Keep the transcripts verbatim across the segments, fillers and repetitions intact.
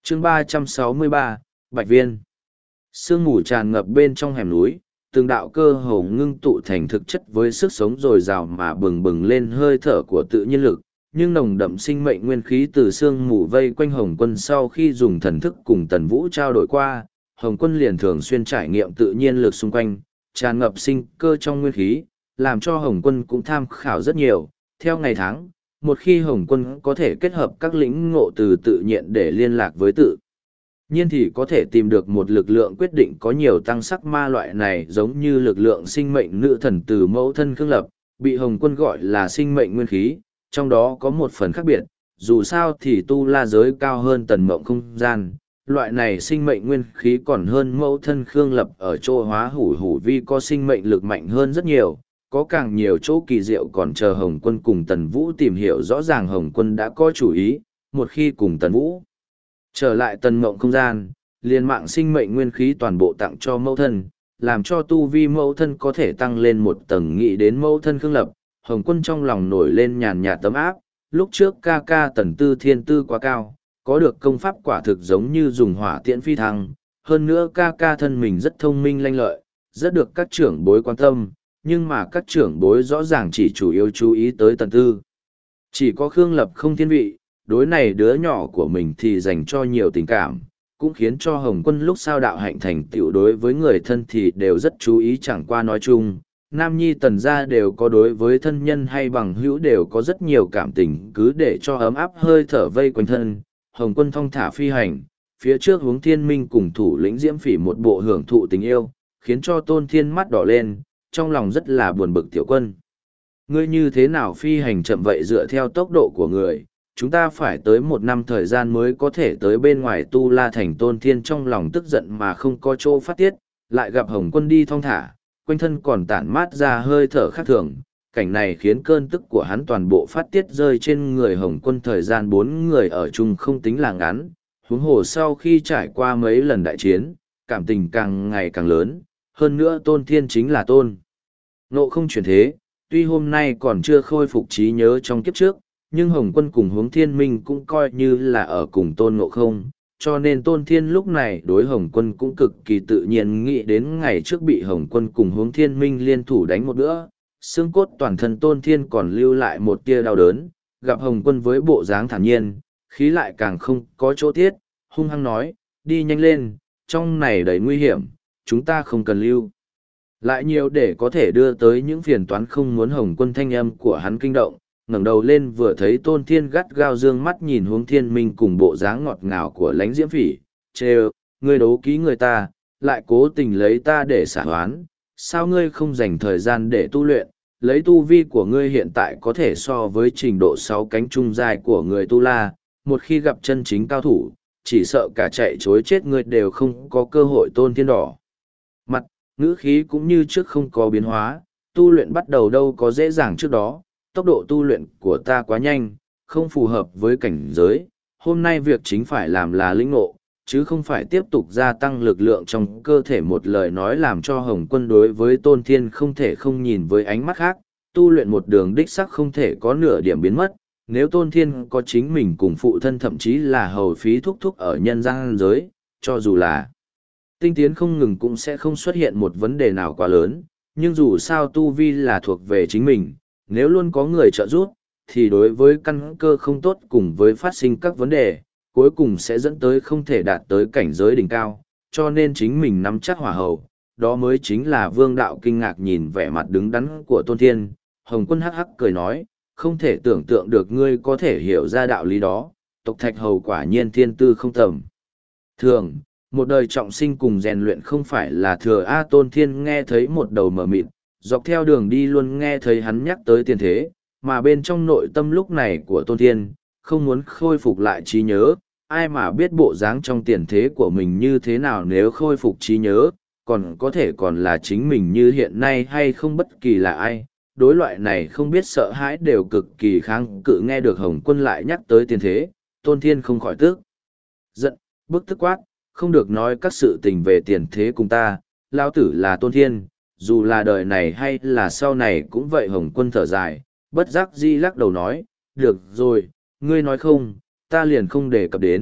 chương ba trăm sáu mươi ba, Bạch Viên. Sương mù tràn ngập bên trong hẻm núi, từng đạo cơ hồ ngưng tụ thành thực chất với sức sống dồi dào mà bừng bừng lên hơi thở của tự nhiên lực, nhưng nồng đậm sinh mệnh nguyên khí từ sương mù vây quanh Hồng Quân sau khi dùng thần thức cùng Tần Vũ trao đổi qua, Hồng Quân liền thường xuyên trải nghiệm tự nhiên lực xung quanh, tràn ngập sinh cơ trong nguyên khí, làm cho Hồng Quân cũng tham khảo rất nhiều. Theo ngày tháng, một khi Hồng Quân có thể kết hợp các lĩnh ngộ từ tự nhiên để liên lạc với tự nhiên thì có thể tìm được một lực lượng quyết định có nhiều tăng sắc ma loại này, giống như lực lượng sinh mệnh nữ thần từ mẫu thân Khương Lập, bị Hồng Quân gọi là sinh mệnh nguyên khí, trong đó có một phần khác biệt, dù sao thì tu la giới cao hơn tần mộng không gian, loại này sinh mệnh nguyên khí còn hơn mẫu thân Khương Lập ở chỗ hóa hủ hủ vi có sinh mệnh lực mạnh hơn rất nhiều, có càng nhiều chỗ kỳ diệu còn chờ Hồng Quân cùng Tần Vũ tìm hiểu. Rõ ràng Hồng Quân đã có chủ ý, một khi cùng Tần Vũ trở lại tần mộng không gian, liền mạng sinh mệnh nguyên khí toàn bộ tặng cho mẫu thân, làm cho tu vi mẫu thân có thể tăng lên một tầng. Nghĩ đến mẫu thân Khương Lập, Hồng Quân trong lòng nổi lên nhàn nhạt tấm áp. Lúc trước ca ca Tần Tư thiên tư quá cao, có được công pháp quả thực giống như dùng hỏa tiễn phi thăng, hơn nữa ca ca thân mình rất thông minh lanh lợi, rất được các trưởng bối quan tâm, nhưng mà các trưởng bối rõ ràng chỉ chủ yếu chú ý tới Tần Tư. Chỉ có Khương Lập không thiên vị, đối này đứa nhỏ của mình thì dành cho nhiều tình cảm, cũng khiến cho Hồng Quân lúc sau đạo hạnh thành tựu đối với người thân thì đều rất chú ý. Chẳng qua nói chung, nam nhi Tần gia đều có đối với thân nhân hay bằng hữu đều có rất nhiều cảm tình, cứ để cho ấm áp hơi thở vây quanh thân. Hồng Quân thong thả phi hành, phía trước Hướng Thiên Minh cùng thủ lĩnh Diễm Phỉ một bộ hưởng thụ tình yêu, khiến cho Tôn Thiên mắt đỏ lên, trong lòng rất là buồn bực. Tiểu Quân, ngươi như thế nào phi hành chậm vậy? Dựa theo tốc độ của người, chúng ta phải tới một năm thời gian mới có thể tới bên ngoài Tu La Thành. Tôn Thiên trong lòng tức giận mà không có chỗ phát tiết, lại gặp Hồng Quân đi thong thả, quanh thân còn tản mát ra hơi thở khác thường. Cảnh này khiến cơn tức của hắn toàn bộ phát tiết rơi trên người Hồng Quân. Thời gian bốn người ở chung không tính là ngắn, huống hồ sau khi trải qua mấy lần đại chiến, cảm tình càng ngày càng lớn. Hơn nữa Tôn Thiên chính là tôn ngộ không chuyển thế, tuy hôm nay còn chưa khôi phục trí nhớ trong kiếp trước, nhưng Hồng Quân cùng Hướng Thiên Minh cũng coi như là ở cùng tôn ngộ không, cho nên Tôn Thiên lúc này đối Hồng Quân cũng cực kỳ tự nhiên. Nghĩ đến ngày trước bị Hồng Quân cùng Hướng Thiên Minh liên thủ đánh một bữa, xương cốt toàn thân Tôn Thiên còn lưu lại một tia đau đớn, gặp Hồng Quân với bộ dáng thản nhiên, khí lại càng không có chỗ tiết, hung hăng nói, đi nhanh lên, trong này đầy nguy hiểm, chúng ta không cần lưu lại nhiều để có thể đưa tới những phiền toán. Không muốn Hồng Quân thanh âm của hắn kinh động, ngẩng đầu lên vừa thấy Tôn Thiên gắt gao dương mắt nhìn Hướng Thiên Minh cùng bộ dáng ngọt ngào của Lãnh Diễm Phỉ, trêu, ngươi đấu ký người ta, lại cố tình lấy ta để xả oán, sao ngươi không dành thời gian để tu luyện? Lấy tu vi của ngươi hiện tại có thể so với trình độ sáu cánh trung giai của người tu la, một khi gặp chân chính cao thủ, chỉ sợ cả chạy chối chết ngươi đều không có cơ hội. Tôn Thiên đỏ mặt, ngữ khí cũng như trước không có biến hóa, tu luyện bắt đầu đâu có dễ dàng trước đó, tốc độ tu luyện của ta quá nhanh, không phù hợp với cảnh giới, hôm nay việc chính phải làm là lĩnh ngộ, chứ không phải tiếp tục gia tăng lực lượng trong cơ thể. Một lời nói làm cho Hồng Quân đối với Tôn Thiên không thể không nhìn với ánh mắt khác, tu luyện một đường đích sắc không thể có nửa điểm biến mất, nếu Tôn Thiên có chính mình cùng phụ thân thậm chí là hầu phí thúc thúc ở nhân gian giới, cho dù là tinh tiến không ngừng cũng sẽ không xuất hiện một vấn đề nào quá lớn, nhưng dù sao tu vi là thuộc về chính mình, nếu luôn có người trợ giúp, thì đối với căn cơ không tốt cùng với phát sinh các vấn đề, cuối cùng sẽ dẫn tới không thể đạt tới cảnh giới đỉnh cao, cho nên chính mình nắm chắc hỏa hầu, đó mới chính là vương đạo. Kinh ngạc nhìn vẻ mặt đứng đắn của Tôn Thiên, Hồng Quân hắc hắc cười nói, không thể tưởng tượng được ngươi có thể hiểu ra đạo lý đó, tộc Thạch hầu quả nhiên thiên tư không tầm thường, một đời trọng sinh cùng rèn luyện không phải là thừa. A Tôn Thiên nghe thấy một đầu mở mịt, dọc theo đường đi luôn nghe thấy hắn nhắc tới tiền thế, mà bên trong nội tâm lúc này của Tôn Thiên, không muốn khôi phục lại trí nhớ, ai mà biết bộ dáng trong tiền thế của mình như thế nào. Nếu khôi phục trí nhớ, còn có thể còn là chính mình như hiện nay hay không, bất kỳ là ai, đối loại này không biết sợ hãi đều cực kỳ kháng cự. Nghe được Hồng Quân lại nhắc tới tiền thế, Tôn Thiên không khỏi tức giận, bức tức quát, không được nói các sự tình về tiền thế cùng ta, lão tử là Tôn Thiên, dù là đời này hay là sau này cũng vậy. Hồng Quân thở dài, bất giác dĩ lắc đầu nói, được rồi, ngươi nói không, ta liền không đề cập đến,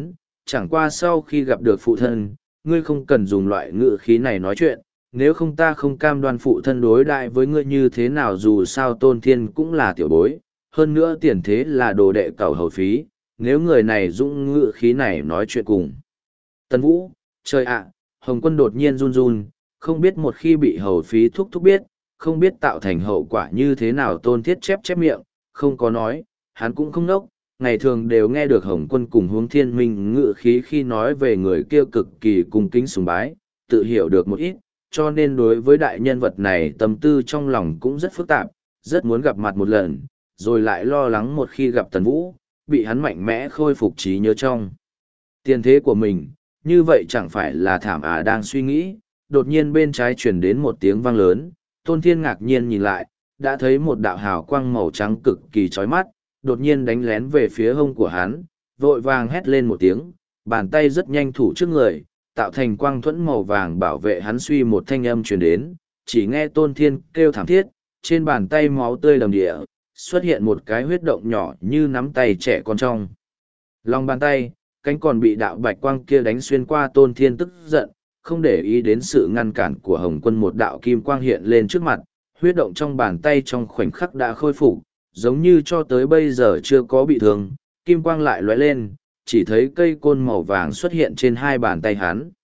chẳng qua sau khi gặp được phụ thân, ngươi không cần dùng loại ngữ khí này nói chuyện, nếu không ta không cam đoan phụ thân đối đại với ngươi như thế nào dù sao Tôn Thiên cũng là tiểu bối, hơn nữa tiền thế là đồ đệ cầu hầu phí, nếu người này dũng ngữ khí này nói chuyện cùng. Tần Vũ, trời ạ, Hồng Quân đột nhiên run run, không biết một khi bị hầu phí thúc thúc biết, không biết tạo thành hậu quả như thế nào. Tôn Thiết chép chép miệng, không có nói, hắn cũng không nốc, ngày thường đều nghe được Hồng Quân cùng Hướng Thiên Minh ngữ khí khi nói về người kia cực kỳ cung kính sùng bái, tự hiểu được một ít, cho nên đối với đại nhân vật này tâm tư trong lòng cũng rất phức tạp, rất muốn gặp mặt một lần, rồi lại lo lắng một khi gặp Tần Vũ, bị hắn mạnh mẽ khôi phục trí nhớ trong tiền thế của mình, như vậy chẳng phải là thảm à. Đang suy nghĩ, đột nhiên bên trái truyền đến một tiếng vang lớn, Tôn Thiên ngạc nhiên nhìn lại, đã thấy một đạo hào quang màu trắng cực kỳ chói mắt, đột nhiên đánh lén về phía hông của hắn, vội vàng hét lên một tiếng, bàn tay rất nhanh thủ trước người, tạo thành quang thuẫn màu vàng bảo vệ hắn. Suy một thanh âm truyền đến, chỉ nghe Tôn Thiên kêu thảm thiết, trên bàn tay máu tươi đầm địa, xuất hiện một cái huyết động nhỏ như nắm tay trẻ con trong lòng bàn tay, cánh còn bị đạo bạch quang kia đánh xuyên qua. Tôn Thiên tức giận, không để ý đến sự ngăn cản của Hồng Quân, một đạo kim quang hiện lên trước mặt, huyết động trong bàn tay trong khoảnh khắc đã khôi phục, giống như cho tới bây giờ chưa có bị thương. Kim quang lại lóe lên, chỉ thấy cây côn màu vàng xuất hiện trên hai bàn tay hắn.